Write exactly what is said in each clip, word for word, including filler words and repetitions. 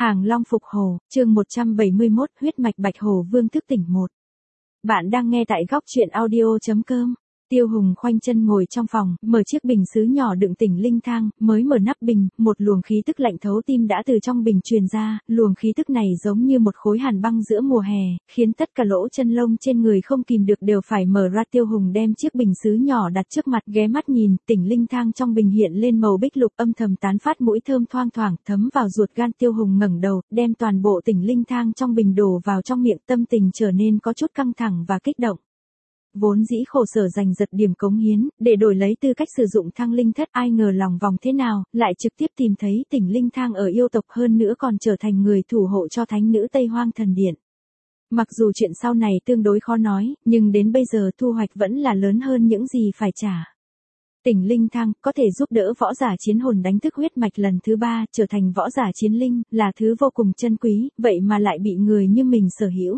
Hàng Long phục hồ, chương một trăm bảy mươi mốt, huyết mạch Bạch Hổ Vương thức tỉnh một. Bạn đang nghe tại góc truyện audio.com. Tiêu Hùng khoanh chân ngồi trong phòng, mở chiếc bình sứ nhỏ đựng tỉnh linh thang, mới mở nắp bình, một luồng khí tức lạnh thấu tim đã từ trong bình truyền ra, luồng khí tức này giống như một khối hàn băng giữa mùa hè, khiến tất cả lỗ chân lông trên người không kìm được đều phải mở ra. Tiêu Hùng đem chiếc bình sứ nhỏ đặt trước mặt, ghé mắt nhìn, tỉnh linh thang trong bình hiện lên màu bích lục, âm thầm tán phát mũi thơm thoang thoảng, thấm vào ruột gan. Tiêu Hùng ngẩng đầu, đem toàn bộ tỉnh linh thang trong bình đổ vào trong miệng, tâm tình trở nên có chút căng thẳng và kích động. Vốn dĩ khổ sở giành giật điểm cống hiến, để đổi lấy tư cách sử dụng thăng linh thất, ai ngờ lòng vòng thế nào, lại trực tiếp tìm thấy tỉnh linh thang ở yêu tộc, hơn nữa còn trở thành người thủ hộ cho thánh nữ Tây Hoang Thần Điện. Mặc dù chuyện sau này tương đối khó nói, nhưng đến bây giờ thu hoạch vẫn là lớn hơn những gì phải trả. Tỉnh linh thang có thể giúp đỡ võ giả chiến hồn đánh thức huyết mạch lần thứ ba, trở thành võ giả chiến linh, là thứ vô cùng chân quý, vậy mà lại bị người như mình sở hữu.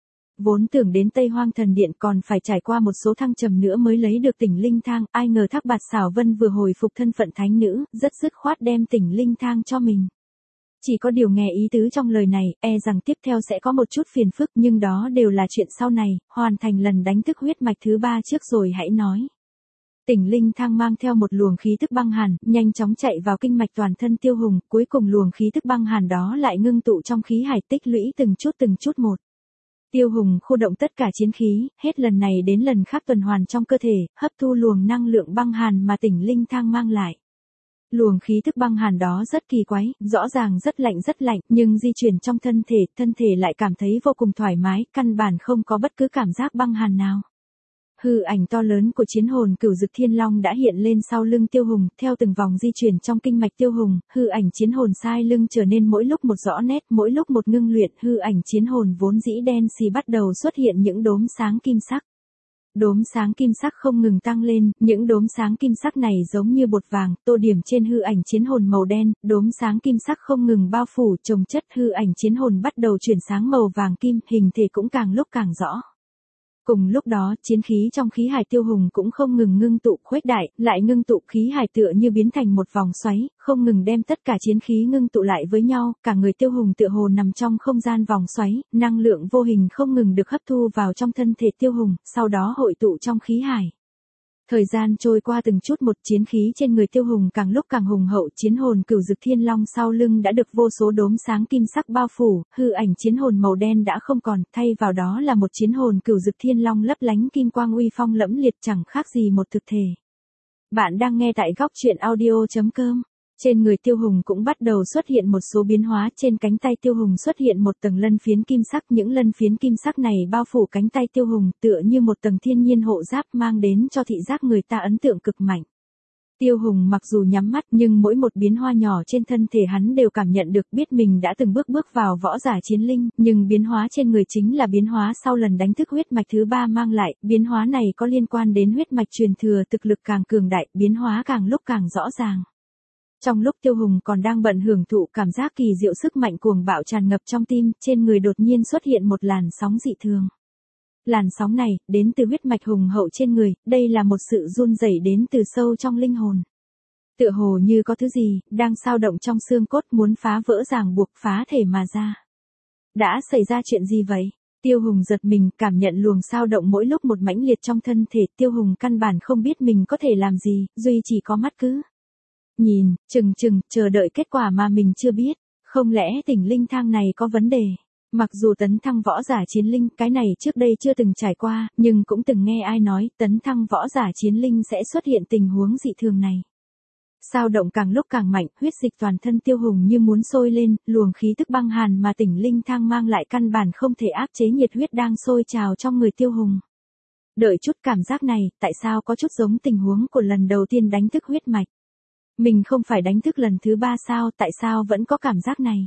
Vốn tưởng đến Tây Hoang Thần Điện còn phải trải qua một số thăng trầm nữa mới lấy được tỉnh linh thang, ai ngờ Thác Bạt Xảo Vân vừa hồi phục thân phận thánh nữ, rất dứt khoát đem tỉnh linh thang cho mình. Chỉ có điều nghe ý tứ trong lời này, e rằng tiếp theo sẽ có một chút phiền phức, nhưng đó đều là chuyện sau này, hoàn thành lần đánh thức huyết mạch thứ ba trước rồi hãy nói. Tỉnh linh thang mang theo một luồng khí tức băng hàn, nhanh chóng chạy vào kinh mạch toàn thân Tiêu Hùng, cuối cùng luồng khí tức băng hàn đó lại ngưng tụ trong khí hải, tích lũy từng chút từng chút một. Tiêu Hùng khu động tất cả chiến khí, hết lần này đến lần khác tuần hoàn trong cơ thể, hấp thu luồng năng lượng băng hàn mà tỉnh linh thang mang lại. Luồng khí tức băng hàn đó rất kỳ quái, rõ ràng rất lạnh rất lạnh, nhưng di chuyển trong thân thể, thân thể lại cảm thấy vô cùng thoải mái, căn bản không có bất cứ cảm giác băng hàn nào. Hư ảnh to lớn của chiến hồn Cửu Dực Thiên Long đã hiện lên sau lưng Tiêu Hùng, theo từng vòng di chuyển trong kinh mạch Tiêu Hùng, hư ảnh chiến hồn sai lưng trở nên mỗi lúc một rõ nét, mỗi lúc một ngưng luyện, hư ảnh chiến hồn vốn dĩ đen xì bắt đầu xuất hiện những đốm sáng kim sắc. Đốm sáng kim sắc không ngừng tăng lên, những đốm sáng kim sắc này giống như bột vàng, tô điểm trên hư ảnh chiến hồn màu đen, đốm sáng kim sắc không ngừng bao phủ, chồng chất, hư ảnh chiến hồn bắt đầu chuyển sáng màu vàng kim, hình thể cũng càng lúc càng rõ. Cùng lúc đó, chiến khí trong khí hải Tiêu Hùng cũng không ngừng ngưng tụ, khuếch đại, lại ngưng tụ, khí hải tựa như biến thành một vòng xoáy, không ngừng đem tất cả chiến khí ngưng tụ lại với nhau, cả người Tiêu Hùng tựa hồ nằm trong không gian vòng xoáy, năng lượng vô hình không ngừng được hấp thu vào trong thân thể Tiêu Hùng, sau đó hội tụ trong khí hải. Thời gian trôi qua từng chút một, chiến khí trên người Tiêu Hùng càng lúc càng hùng hậu, chiến hồn Cửu Dực Thiên Long sau lưng đã được vô số đốm sáng kim sắc bao phủ, hư ảnh chiến hồn màu đen đã không còn, thay vào đó là một chiến hồn Cửu Dực Thiên Long lấp lánh kim quang uy phong lẫm liệt, chẳng khác gì một thực thể. Bạn đang nghe tại góc truyện audio.com. Trên người Tiêu Hùng cũng bắt đầu xuất hiện một số biến hóa, trên cánh tay Tiêu Hùng xuất hiện một tầng lân phiến kim sắc, những lân phiến kim sắc này bao phủ cánh tay Tiêu Hùng, tựa như một tầng thiên nhiên hộ giáp mang đến cho thị giác người ta ấn tượng cực mạnh. Tiêu Hùng mặc dù nhắm mắt nhưng mỗi một biến hoa nhỏ trên thân thể hắn đều cảm nhận được, biết mình đã từng bước bước vào võ giả chiến linh, nhưng biến hóa trên người chính là biến hóa sau lần đánh thức huyết mạch thứ ba mang lại, biến hóa này có liên quan đến huyết mạch truyền thừa, thực lực càng cường đại, biến hóa càng lúc càng rõ ràng. Trong lúc Tiêu Hùng còn đang bận hưởng thụ cảm giác kỳ diệu sức mạnh cuồng bạo tràn ngập trong tim, trên người đột nhiên xuất hiện một làn sóng dị thường. Làn sóng này, đến từ huyết mạch hùng hậu trên người, đây là một sự run rẩy đến từ sâu trong linh hồn. Tựa hồ như có thứ gì, đang xao động trong xương cốt muốn phá vỡ ràng buộc, phá thể mà ra. Đã xảy ra chuyện gì vậy? Tiêu Hùng giật mình, cảm nhận luồng xao động mỗi lúc một mãnh liệt trong thân thể, Tiêu Hùng căn bản không biết mình có thể làm gì, duy chỉ có mắt cứ nhìn, chừng chừng, chờ đợi kết quả mà mình chưa biết, không lẽ tỉnh linh thang này có vấn đề. Mặc dù tấn thăng võ giả chiến linh, cái này trước đây chưa từng trải qua, nhưng cũng từng nghe ai nói, tấn thăng võ giả chiến linh sẽ xuất hiện tình huống dị thường này. Sao động càng lúc càng mạnh, huyết dịch toàn thân Tiêu Hùng như muốn sôi lên, luồng khí tức băng hàn mà tỉnh linh thang mang lại căn bản không thể áp chế nhiệt huyết đang sôi trào trong người Tiêu Hùng. Đợi chút, cảm giác này, tại sao có chút giống tình huống của lần đầu tiên đánh thức huyết mạch. Mình không phải đánh thức lần thứ ba sao, tại sao vẫn có cảm giác này?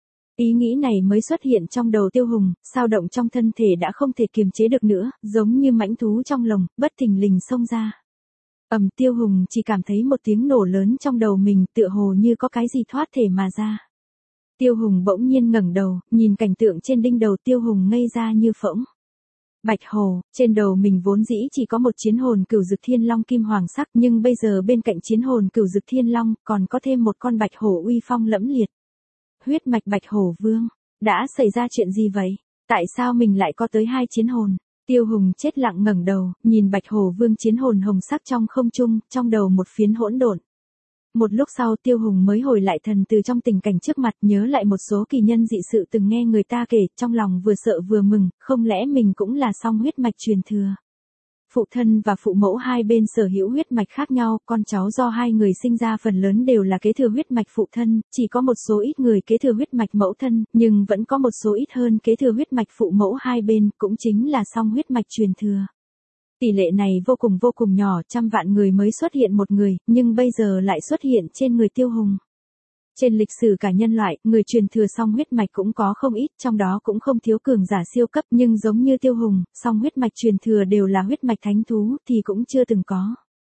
Ý nghĩ này mới xuất hiện trong đầu Tiêu Hùng, sao động trong thân thể đã không thể kiềm chế được nữa, giống như mãnh thú trong lồng, bất thình lình xông ra. Ầm, Tiêu Hùng chỉ cảm thấy một tiếng nổ lớn trong đầu mình, tựa hồ như có cái gì thoát thể mà ra. Tiêu Hùng bỗng nhiên ngẩng đầu, nhìn cảnh tượng trên đỉnh đầu Tiêu Hùng ngây ra như phỗng. Bạch Hổ, trên đầu mình vốn dĩ chỉ có một chiến hồn Cửu Dực Thiên Long kim hoàng sắc, nhưng bây giờ bên cạnh chiến hồn Cửu Dực Thiên Long còn có thêm một con Bạch Hổ uy phong lẫm liệt. huyết mạch Bạch Hổ Vương. Đã xảy ra chuyện gì vậy? Tại sao mình lại có tới hai chiến hồn? Tiêu Hùng chết lặng ngẩng đầu, nhìn Bạch Hổ Vương chiến hồn hồng sắc trong không trung, trong đầu một phiến hỗn độn. Một lúc sau Tiêu Hùng mới hồi lại thần từ trong tình cảnh trước mặt, nhớ lại một số kỳ nhân dị sự từng nghe người ta kể, trong lòng vừa sợ vừa mừng, không lẽ mình cũng là song huyết mạch truyền thừa. Phụ thân và phụ mẫu hai bên sở hữu huyết mạch khác nhau, con cháu do hai người sinh ra phần lớn đều là kế thừa huyết mạch phụ thân, chỉ có một số ít người kế thừa huyết mạch mẫu thân, nhưng vẫn có một số ít hơn kế thừa huyết mạch phụ mẫu hai bên, cũng chính là song huyết mạch truyền thừa. Tỷ lệ này vô cùng vô cùng nhỏ, trăm vạn người mới xuất hiện một người, nhưng bây giờ lại xuất hiện trên người Tiêu Hùng. Trên lịch sử cả nhân loại, người truyền thừa song huyết mạch cũng có không ít, trong đó cũng không thiếu cường giả siêu cấp, nhưng giống như Tiêu Hùng, song huyết mạch truyền thừa đều là huyết mạch thánh thú thì cũng chưa từng có.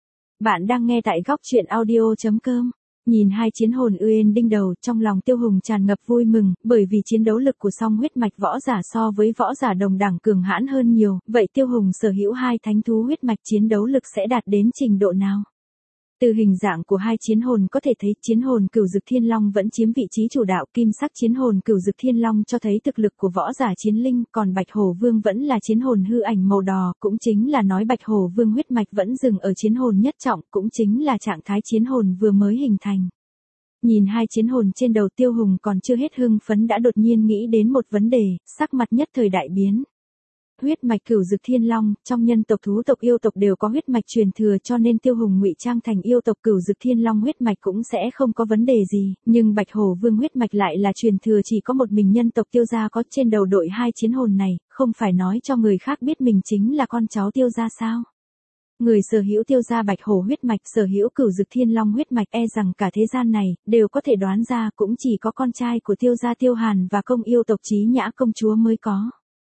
Bạn đang nghe tại góc truyện audio chấm com. Nhìn hai chiến hồn Uyên đinh đầu, trong lòng Tiêu Hùng tràn ngập vui mừng, bởi vì chiến đấu lực của song huyết mạch võ giả so với võ giả đồng đẳng cường hãn hơn nhiều, vậy Tiêu Hùng sở hữu hai thánh thú huyết mạch chiến đấu lực sẽ đạt đến trình độ nào? Từ hình dạng của hai chiến hồn có thể thấy chiến hồn Cửu Dực Thiên Long vẫn chiếm vị trí chủ đạo, kim sắc chiến hồn Cửu Dực Thiên Long cho thấy thực lực của võ giả chiến linh, còn Bạch Hổ Vương vẫn là chiến hồn hư ảnh màu đỏ, cũng chính là nói Bạch Hổ Vương huyết mạch vẫn dừng ở chiến hồn nhất trọng, cũng chính là trạng thái chiến hồn vừa mới hình thành. Nhìn hai chiến hồn trên đầu Tiêu Hùng còn chưa hết hưng phấn đã đột nhiên nghĩ đến một vấn đề, sắc mặt nhất thời đại biến. Huyết mạch Cửu Dực Thiên Long, trong nhân tộc thú tộc yêu tộc đều có huyết mạch truyền thừa cho nên Tiêu Hùng ngụy trang thành yêu tộc Cửu Dực Thiên Long huyết mạch cũng sẽ không có vấn đề gì, nhưng Bạch Hổ Vương huyết mạch lại là truyền thừa chỉ có một mình nhân tộc Tiêu gia có, trên đầu đội hai chiến hồn này, không phải nói cho người khác biết mình chính là con cháu Tiêu gia sao? Người sở hữu Tiêu gia Bạch Hổ huyết mạch, sở hữu Cửu Dực Thiên Long huyết mạch, e rằng cả thế gian này đều có thể đoán ra cũng chỉ có con trai của Tiêu gia Tiêu Hàn và công yêu tộc Chí Nhã công chúa mới có.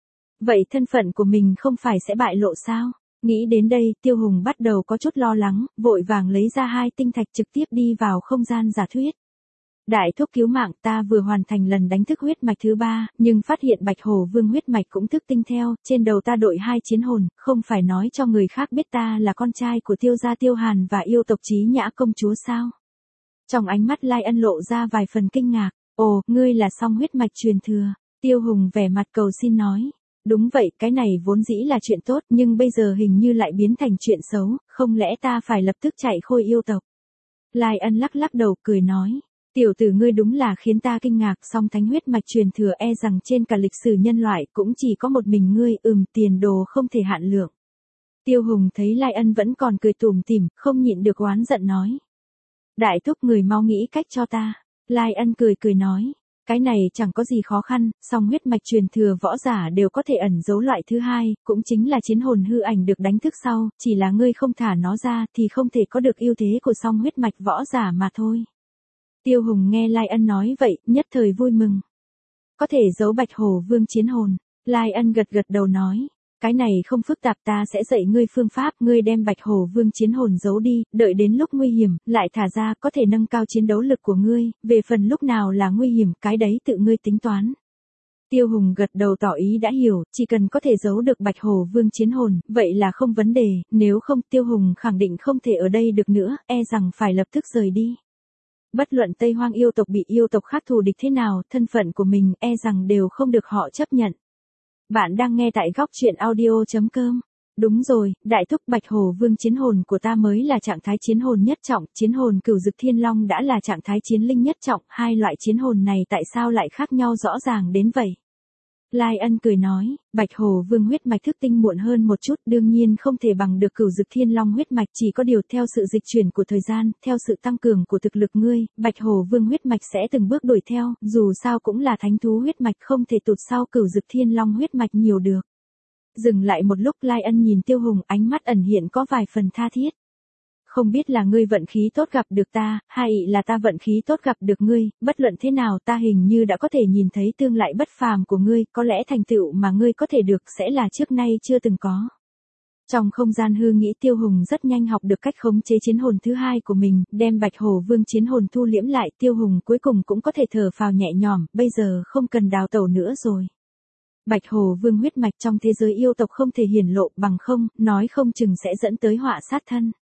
Vậy thân phận của mình không phải sẽ bại lộ sao? Nghĩ đến đây, Tiêu Hùng bắt đầu có chút lo lắng, vội vàng lấy ra hai tinh thạch trực tiếp đi vào không gian giả thuyết. Đại thúc cứu mạng, ta vừa hoàn thành lần đánh thức huyết mạch thứ ba, nhưng phát hiện Bạch Hổ Vương huyết mạch cũng thức tinh theo, trên đầu ta đội hai chiến hồn, không phải nói cho người khác biết ta là con trai của Tiêu gia Tiêu Hàn và yêu tộc Chí Nhã công chúa sao? Trong ánh mắt Lai Ân lộ ra vài phần kinh ngạc, ồ, ngươi là song huyết mạch truyền thừa. Tiêu Hùng vẻ mặt cầu xin nói. Đúng vậy, cái này vốn dĩ là chuyện tốt, nhưng bây giờ hình như lại biến thành chuyện xấu, không lẽ ta phải lập tức chạy khôi yêu tộc? Lai Ân lắc lắc đầu, cười nói, tiểu tử ngươi đúng là khiến ta kinh ngạc, song thánh huyết mạch truyền thừa e rằng trên cả lịch sử nhân loại cũng chỉ có một mình ngươi, ừm, tiền đồ không thể hạn lượng. Tiêu Hùng thấy Lai Ân vẫn còn cười tủm tỉm, không nhịn được oán giận nói. Đại thúc người mau nghĩ cách cho ta. Lai Ân cười cười nói. Cái này chẳng có gì khó khăn, song huyết mạch truyền thừa võ giả đều có thể ẩn giấu loại thứ hai, cũng chính là chiến hồn hư ảnh được đánh thức sau, chỉ là ngươi không thả nó ra thì không thể có được ưu thế của song huyết mạch võ giả mà thôi. Tiêu Hùng nghe Lai Ân nói vậy, nhất thời vui mừng. Có thể giấu Bạch Hổ Vương chiến hồn, Lai Ân gật gật đầu nói. Cái này không phức tạp, ta sẽ dạy ngươi phương pháp, ngươi đem Bạch Hổ Vương chiến hồn giấu đi, đợi đến lúc nguy hiểm, lại thả ra, có thể nâng cao chiến đấu lực của ngươi, về phần lúc nào là nguy hiểm, cái đấy tự ngươi tính toán. Tiêu Hùng gật đầu tỏ ý đã hiểu, chỉ cần có thể giấu được Bạch Hổ Vương chiến hồn, vậy là không vấn đề, nếu không Tiêu Hùng khẳng định không thể ở đây được nữa, e rằng phải lập tức rời đi. Bất luận Tây Hoang yêu tộc bị yêu tộc khác thù địch thế nào, thân phận của mình e rằng đều không được họ chấp nhận. Bạn đang nghe tại góc truyện audio chấm com. Đúng rồi, đại thúc Bạch Hổ Vương chiến hồn của ta mới là trạng thái chiến hồn nhất trọng, chiến hồn Cửu Dực Thiên Long đã là trạng thái chiến linh nhất trọng, hai loại chiến hồn này tại sao lại khác nhau rõ ràng đến vậy? Lai Ân cười nói, Bạch Hổ Vương huyết mạch thức tinh muộn hơn một chút, đương nhiên không thể bằng được Cửu Dực Thiên Long huyết mạch, chỉ có điều theo sự dịch chuyển của thời gian, theo sự tăng cường của thực lực ngươi, Bạch Hổ Vương huyết mạch sẽ từng bước đuổi theo, dù sao cũng là thánh thú huyết mạch, không thể tụt sau Cửu Dực Thiên Long huyết mạch nhiều được. Dừng lại một lúc, Lai Ân nhìn Tiêu Hùng, ánh mắt ẩn hiện có vài phần tha thiết. Không biết là ngươi vận khí tốt gặp được ta, hay là ta vận khí tốt gặp được ngươi, bất luận thế nào ta hình như đã có thể nhìn thấy tương lai bất phàm của ngươi, có lẽ thành tựu mà ngươi có thể được sẽ là trước nay chưa từng có. Trong không gian hư nghĩ Tiêu Hùng rất nhanh học được cách khống chế chiến hồn thứ hai của mình, đem Bạch Hổ Vương chiến hồn thu liễm lại, Tiêu Hùng cuối cùng cũng có thể thở phào nhẹ nhõm, bây giờ không cần đào tẩu nữa rồi. Bạch Hổ Vương huyết mạch trong thế giới yêu tộc không thể hiển lộ, bằng không, nói không chừng sẽ dẫn tới họa sát thân.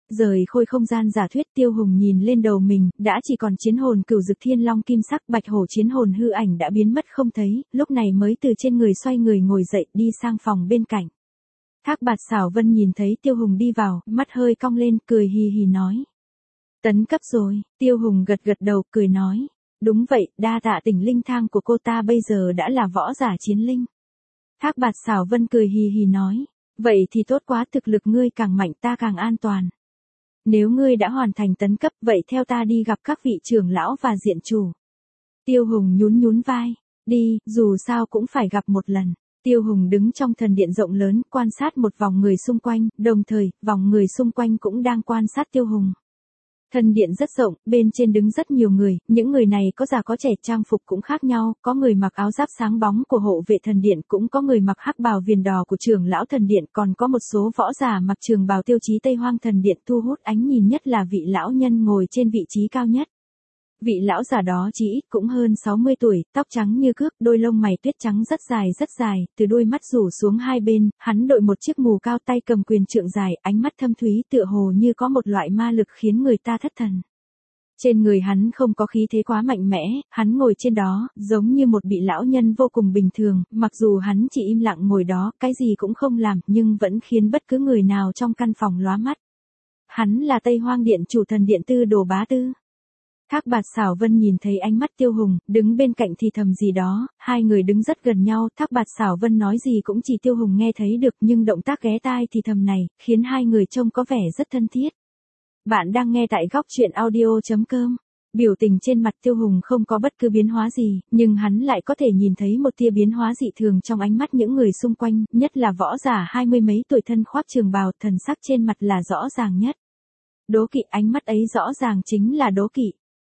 Rời khôi không gian giả thuyết, Tiêu Hùng nhìn lên đầu mình, đã chỉ còn chiến hồn cửu dực thiên long kim sắc, bạch hổ chiến hồn hư ảnh đã biến mất không thấy, lúc này mới từ trên người xoay người ngồi dậy đi sang phòng bên cạnh. Thác Bạt Xảo Vân nhìn thấy Tiêu Hùng đi vào, mắt hơi cong lên, cười hì hì nói. Tấn cấp rồi, Tiêu Hùng gật gật đầu, cười nói. Đúng vậy, đa tạ tỉnh linh thang của cô ta bây giờ đã là võ giả chiến linh. Thác Bạt Xảo Vân cười hì hì nói. Vậy thì tốt quá, thực lực ngươi càng mạnh ta càng an toàn. Nếu ngươi đã hoàn thành tấn cấp, vậy theo ta đi gặp các vị trưởng lão và diện chủ. Tiêu Hùng nhún nhún vai. Đi, dù sao cũng phải gặp một lần. Tiêu Hùng đứng trong thần điện rộng lớn, quan sát một vòng người xung quanh, đồng thời, vòng người xung quanh cũng đang quan sát Tiêu Hùng. Thần điện rất rộng, bên trên đứng rất nhiều người, những người này có già có trẻ, trang phục cũng khác nhau, có người mặc áo giáp sáng bóng của hộ vệ thần điện, cũng có người mặc hắc bào viền đỏ của trưởng lão thần điện, còn có một số võ giả mặc trường bào tiêu chí Tây Hoang thần điện. Thu hút ánh nhìn nhất là vị lão nhân ngồi trên vị trí cao nhất. Vị lão già đó chỉ ít cũng hơn sáu mươi tuổi, tóc trắng như cước, đôi lông mày tuyết trắng rất dài rất dài, từ đôi mắt rủ xuống hai bên, hắn đội một chiếc mù cao, tay cầm quyền trượng dài, ánh mắt thâm thúy tựa hồ như có một loại ma lực khiến người ta thất thần. Trên người hắn không có khí thế quá mạnh mẽ, hắn ngồi trên đó, giống như một vị lão nhân vô cùng bình thường, mặc dù hắn chỉ im lặng ngồi đó, cái gì cũng không làm, nhưng vẫn khiến bất cứ người nào trong căn phòng lóa mắt. Hắn là Tây Hoang Điện chủ thần điện Tư Đồ Bá Tư. Thác Bạt Xảo Vân nhìn thấy ánh mắt Tiêu Hùng, đứng bên cạnh thì thầm gì đó, hai người đứng rất gần nhau, Thác Bạt Xảo Vân nói gì cũng chỉ Tiêu Hùng nghe thấy được, nhưng động tác ghé tai thì thầm này, khiến hai người trông có vẻ rất thân thiết. Bạn đang nghe tại góc truyện audio chấm com. Biểu tình trên mặt Tiêu Hùng không có bất cứ biến hóa gì, nhưng hắn lại có thể nhìn thấy một tia biến hóa dị thường trong ánh mắt những người xung quanh, nhất là võ giả hai mươi mấy tuổi thân khoác trường bào, thần sắc trên mặt là rõ ràng nhất. Đố kỵ, ánh mắt ấy rõ ràng chính là đố kỵ.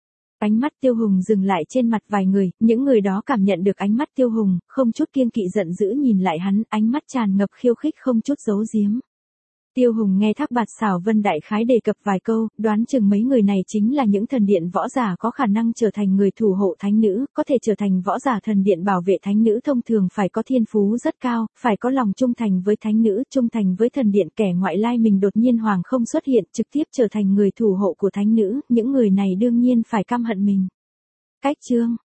Ánh mắt Tiêu Hùng dừng lại trên mặt vài người, những người đó cảm nhận được ánh mắt Tiêu Hùng, không chút kiêng kỵ giận dữ nhìn lại hắn, ánh mắt tràn ngập khiêu khích không chút giấu giếm. Tiêu Hùng nghe Thác Bạt Xảo Vân đại khái đề cập vài câu, đoán chừng mấy người này chính là những thần điện võ giả có khả năng trở thành người thủ hộ thánh nữ, có thể trở thành võ giả thần điện bảo vệ thánh nữ thông thường phải có thiên phú rất cao, phải có lòng trung thành với thánh nữ, trung thành với thần điện. Kẻ ngoại lai mình đột nhiên hoàng không xuất hiện, trực tiếp trở thành người thủ hộ của thánh nữ, những người này đương nhiên phải căm hận mình. Cách chương